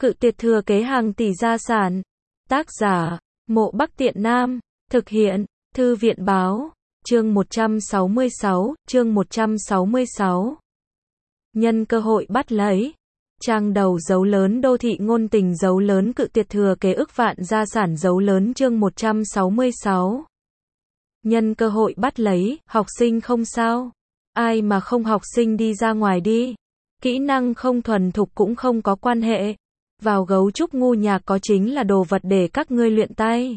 Cự tuyệt thừa kế hàng tỷ gia sản. Tác giả, Mộ Bắc Tiện Nam. Thực hiện, Thư viện báo. Chương 166, chương 166. Nhân cơ hội bắt lấy. Trang đầu dấu lớn đô thị ngôn tình dấu lớn cự tuyệt thừa kế ức vạn gia sản dấu lớn chương 166. Nhân cơ hội bắt lấy, học sinh không sao. Ai mà không học sinh đi ra ngoài đi. Kỹ năng không thuần thục cũng không có quan hệ. Vào gấu trúc ngu nhạc có chính là đồ vật để các ngươi luyện tay.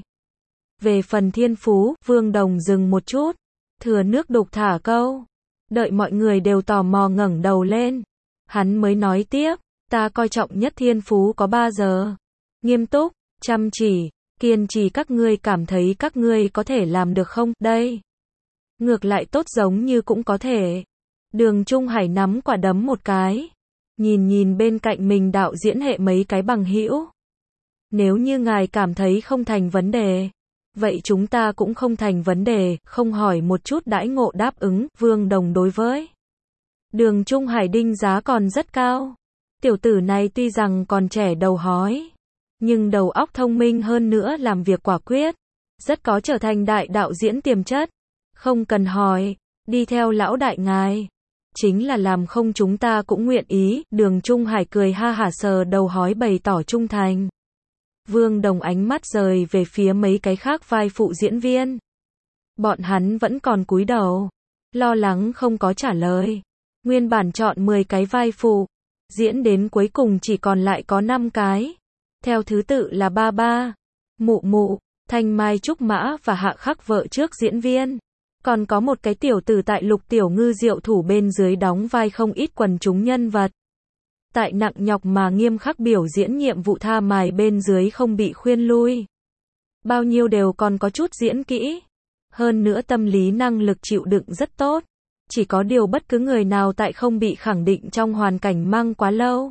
Về phần thiên phú, Vương Đồng dừng một chút. Thừa nước đục thả câu. Đợi mọi người đều tò mò ngẩng đầu lên. Hắn mới nói tiếp, ta coi trọng nhất thiên phú có 3 giờ. Nghiêm túc, chăm chỉ, kiên trì các ngươi cảm thấy các ngươi có thể làm được không? Đây. Ngược lại tốt giống như cũng có thể. Đường Trung Hải nắm quả đấm một cái. Nhìn bên cạnh mình đạo diễn hệ mấy cái bằng hữu. Nếu như ngài cảm thấy không thành vấn đề. Vậy chúng ta cũng không thành vấn đề, không hỏi một chút đãi ngộ đáp ứng, Vương Đồng đối với. Đường Trung Hải đinh giá còn rất cao. Tiểu tử này tuy rằng còn trẻ đầu hói, nhưng đầu óc thông minh hơn nữa làm việc quả quyết. Rất có trở thành đại đạo diễn tiềm chất. Không cần hỏi, đi theo lão đại ngài. Chính là làm không chúng ta cũng nguyện ý, Đường Trung Hải cười ha hả sờ đầu hói bày tỏ trung thành. Vương Đồng ánh mắt rời về phía mấy cái khác vai phụ diễn viên. Bọn hắn vẫn còn cúi đầu, lo lắng không có trả lời. Nguyên bản chọn 10 cái vai phụ, diễn đến cuối cùng chỉ còn lại có 5 cái. Theo thứ tự là Ba Ba, Mụ Mụ, Thanh Mai Trúc Mã và Hạ Khắc vợ trước diễn viên. Còn có một cái tiểu tử tại Lục Tiểu Ngư Diệu Thủ bên dưới đóng vai không ít quần chúng nhân vật. Tại nặng nhọc mà nghiêm khắc biểu diễn nhiệm vụ tha mài bên dưới không bị khuyên lui. Bao nhiêu đều còn có chút diễn kỹ. Hơn nữa tâm lý năng lực chịu đựng rất tốt. Chỉ có điều bất cứ người nào tại không bị khẳng định trong hoàn cảnh mang quá lâu,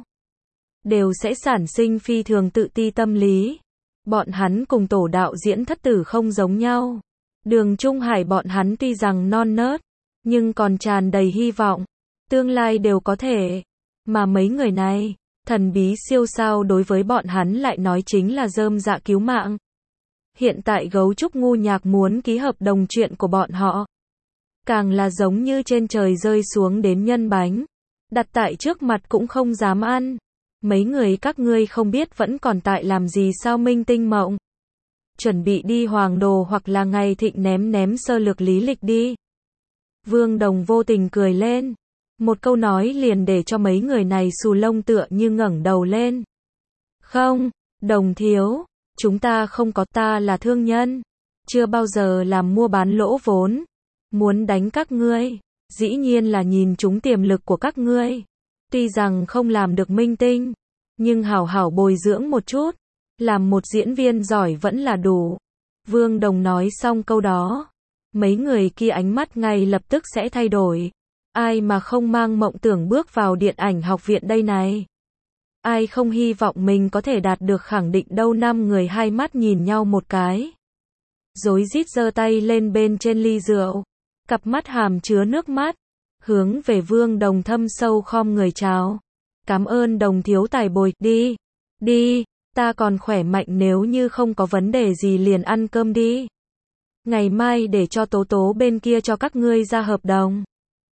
đều sẽ sản sinh phi thường tự ti tâm lý. Bọn hắn cùng tổ đạo diễn thất tử không giống nhau. Đường Trung Hải bọn hắn tuy rằng non nớt, nhưng còn tràn đầy hy vọng. Tương lai đều có thể. Mà mấy người này, thần bí siêu sao đối với bọn hắn lại nói chính là rơm dạ cứu mạng. Hiện tại gấu trúc ngu nhạc muốn ký hợp đồng chuyện của bọn họ. Càng là giống như trên trời rơi xuống đến nhân bánh. Đặt tại trước mặt cũng không dám ăn. Mấy người các ngươi không biết vẫn còn tại làm gì sao minh tinh mộng. Chuẩn bị đi Hoàng Đồ hoặc là ngày thịnh ném sơ lược lý lịch đi. Vương Đồng vô tình cười lên. Một câu nói liền để cho mấy người này xù lông tựa như ngẩng đầu lên. Không, Đồng thiếu, chúng ta không có, ta là thương nhân. Chưa bao giờ làm mua bán lỗ vốn. Muốn đánh các ngươi, dĩ nhiên là nhìn chúng tiềm lực của các ngươi. Tuy rằng không làm được minh tinh, nhưng hảo hảo bồi dưỡng một chút. Làm một diễn viên giỏi vẫn là đủ. Vương Đồng nói xong câu đó. Mấy người kia ánh mắt ngay lập tức sẽ thay đổi. Ai mà không mang mộng tưởng bước vào điện ảnh học viện đây này. Ai không hy vọng mình có thể đạt được khẳng định đâu. 5 người hai mắt nhìn nhau một cái. Rối rít giơ tay lên bên trên ly rượu. Cặp mắt hàm chứa nước mắt. Hướng về Vương Đồng thâm sâu khom người chào. Cảm ơn Đồng thiếu tài bồi, đi. Đi, ta còn khỏe mạnh nếu như không có vấn đề gì liền ăn cơm đi. Ngày mai để cho Tố Tố bên kia cho các ngươi ra hợp đồng.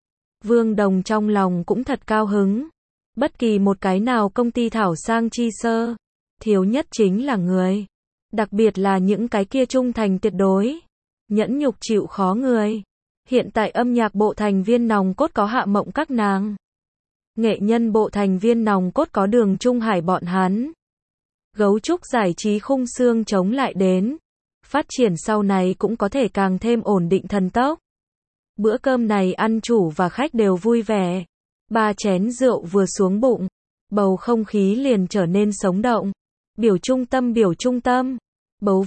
Vương Đồng trong lòng cũng thật cao hứng. Bất kỳ một cái nào công ty thảo sang chi sơ, thiếu nhất chính là người. Đặc biệt là những cái kia trung thành tuyệt đối, nhẫn nhục chịu khó người. Hiện tại âm nhạc bộ thành viên nòng cốt có Hạ Mộng các nàng. Nghệ nhân bộ thành viên nòng cốt có Đường Trung Hải bọn hắn. Gấu trúc giải trí khung xương chống lại đến. Phát triển sau này cũng có thể càng thêm ổn định thần tốc. Bữa cơm này ăn chủ và khách đều vui vẻ. 3 chén rượu vừa xuống bụng, bầu không khí liền trở nên sống động. Biểu trung tâm. Bấu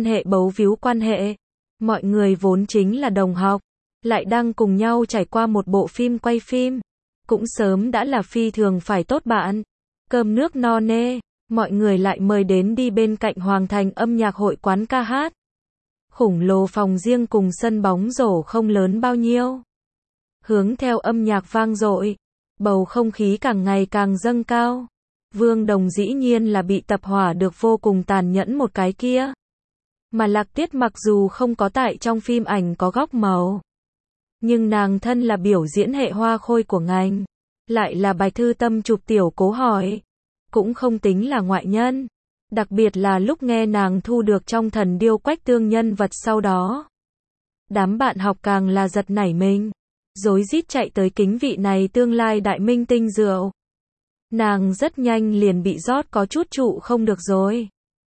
víu quan hệ. Mọi người vốn chính là đồng học, lại đang cùng nhau trải qua một bộ phim quay phim. Cũng sớm đã là phi thường phải tốt bạn. Cơm nước no nê, mọi người lại mời đến đi bên cạnh Hoàng Thành âm nhạc hội quán ca hát. Khủng lồ phòng riêng cùng sân bóng rổ không lớn bao nhiêu. Hướng theo âm nhạc vang dội, bầu không khí càng ngày càng dâng cao. Vương Đồng dĩ nhiên là bị tập hỏa được vô cùng tàn nhẫn một cái kia. Mà Lạc Tiết mặc dù không có tại trong phim ảnh có góc màu, nhưng nàng thân là biểu diễn hệ hoa khôi của ngành, lại là Bạch Thư Tâm chụp tiểu cố hỏi, cũng không tính là ngoại nhân. Đặc biệt là lúc nghe nàng thu được trong Thần Điêu Quách Tương nhân vật sau đó. Đám bạn học càng là giật nảy mình, rối rít chạy tới kính vị này tương lai đại minh tinh rượu. Nàng rất nhanh liền bị rót có chút trụ không được rồi.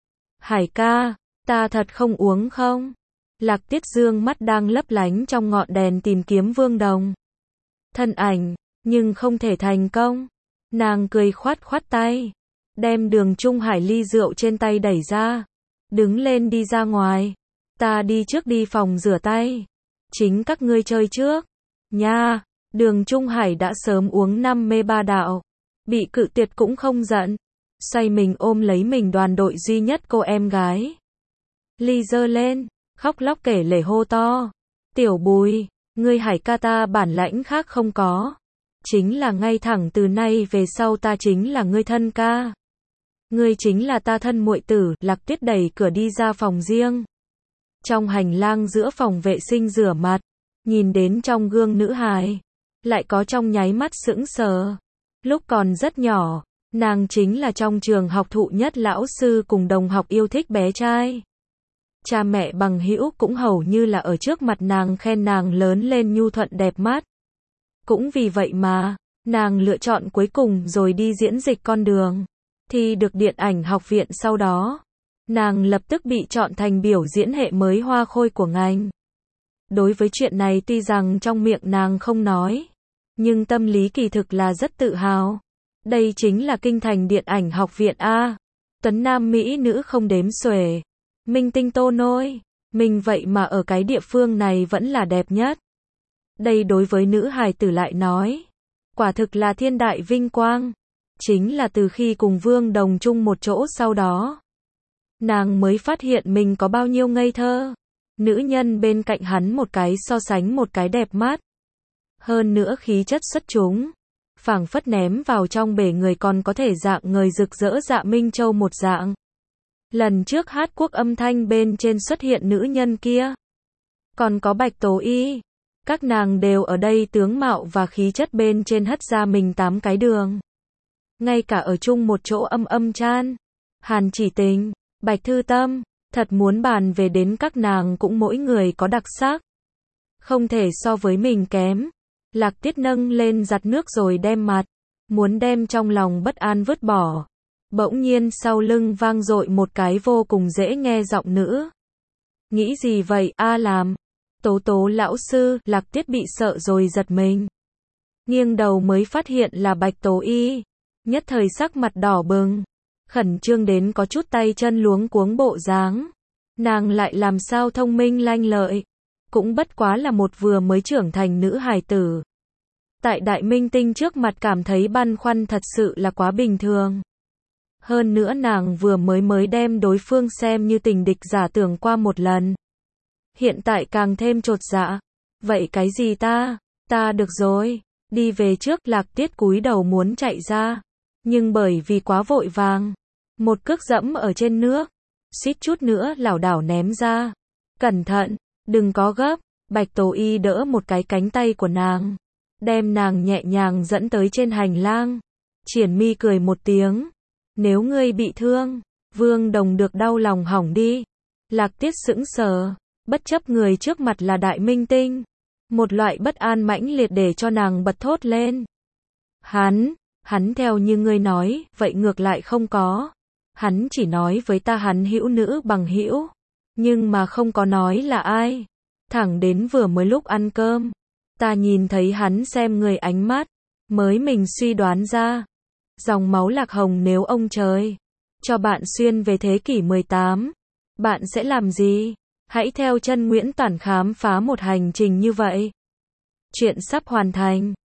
Hải ca, ta thật không uống không? Lạc Tiết dương mắt đang lấp lánh trong ngọn đèn tìm kiếm Vương Đồng thân ảnh, nhưng không thể thành công. Nàng cười khoát khoát tay, đem Đường Trung Hải ly rượu trên tay đẩy ra, đứng lên đi ra ngoài. Ta đi trước đi phòng rửa tay, chính các ngươi chơi trước nha. Đường Trung Hải đã sớm uống 5 mê ba đạo, bị cự tuyệt cũng không giận, xoay mình ôm lấy mình đoàn đội duy nhất cô em gái. Ly giơ lên, khóc lóc kể lể hô to, tiểu Bùi, ngươi Hải ca ta bản lãnh khác không có, chính là ngay thẳng từ nay về sau ta chính là ngươi thân ca. Ngươi chính là ta thân muội tử. Lạc Tuyết đẩy cửa đi ra phòng riêng. Trong hành lang giữa phòng vệ sinh rửa mặt, nhìn đến trong gương nữ hài, lại có trong nháy mắt sững sờ. Lúc còn rất nhỏ, nàng chính là trong trường học thụ nhất lão sư cùng đồng học yêu thích bé trai. Cha mẹ bằng hữu cũng hầu như là ở trước mặt nàng khen nàng lớn lên nhu thuận đẹp mắt. Cũng vì vậy mà, nàng lựa chọn cuối cùng rồi đi diễn dịch con đường. Thi được điện ảnh học viện sau đó, nàng lập tức bị chọn thành biểu diễn hệ mới hoa khôi của ngành. Đối với chuyện này tuy rằng trong miệng nàng không nói, nhưng tâm lý kỳ thực là rất tự hào. Đây chính là kinh thành điện ảnh học viện A. Tuấn nam mỹ nữ không đếm xuể. Minh tinh tô nôi. Mình vậy mà ở cái địa phương này vẫn là đẹp nhất. Đây đối với nữ hài tử lại nói, quả thực là thiên đại vinh quang. Chính là từ khi cùng Vương Đồng chung một chỗ sau đó, nàng mới phát hiện mình có bao nhiêu ngây thơ. Nữ nhân bên cạnh hắn một cái so sánh một cái đẹp mắt. Hơn nữa khí chất xuất chúng, phảng phất ném vào trong bể người còn có thể dạng người rực rỡ Dạ Minh Châu một dạng. Lần trước hát quốc âm thanh bên trên xuất hiện nữ nhân kia, còn có Bạch Tố Y. Các nàng đều ở đây tướng mạo và khí chất bên trên hất ra mình 8 cái đường. Ngay cả ở chung một chỗ âm chan, Hàn Chỉ Tình, Bạch Thư Tâm, thật muốn bàn về đến các nàng cũng mỗi người có đặc sắc. Không thể so với mình kém. Lạc Tiết nâng lên giặt nước rồi đem mặt, muốn đem trong lòng bất an vứt bỏ. Bỗng nhiên sau lưng vang dội một cái vô cùng dễ nghe giọng nữ. Nghĩ gì vậy, a làm? Tố Tố lão sư. Lạc Tiết bị sợ rồi giật mình. Nghiêng đầu mới phát hiện là Bạch Tố Y. Nhất thời sắc mặt đỏ bừng, khẩn trương đến có chút tay chân luống cuống bộ dáng. Nàng lại làm sao thông minh lanh lợi, cũng bất quá là một vừa mới trưởng thành nữ hài tử. Tại đại minh tinh trước mặt cảm thấy băn khoăn thật sự là quá bình thường. Hơn nữa nàng vừa mới đem đối phương xem như tình địch giả tưởng qua một lần. Hiện tại càng thêm chột dạ. Vậy cái gì ta được rồi, đi về trước. Lạc Tiết cúi đầu muốn chạy ra, nhưng bởi vì quá vội vàng, một cước dẫm ở trên nước, suýt chút nữa lảo đảo ném ra. Cẩn thận, đừng có gấp. Bạch Tố Y đỡ một cái cánh tay của nàng, đem nàng nhẹ nhàng dẫn tới trên hành lang. Triển Mi cười một tiếng, nếu ngươi bị thương, Vương Đồng được đau lòng hỏng đi. Lạc Tiết sững sờ, bất chấp người trước mặt là đại minh tinh, một loại bất an mãnh liệt để cho nàng bật thốt lên. Hắn theo như ngươi nói, vậy ngược lại không có. Hắn chỉ nói với ta hắn hữu nữ bằng hữu, nhưng mà không có nói là ai. Thẳng đến vừa mới lúc ăn cơm, ta nhìn thấy hắn xem người ánh mắt, mới mình suy đoán ra. Dòng máu Lạc Hồng nếu ông trời cho bạn xuyên về thế kỷ 18, bạn sẽ làm gì? Hãy theo chân Nguyễn Toản khám phá một hành trình như vậy. Chuyện sắp hoàn thành.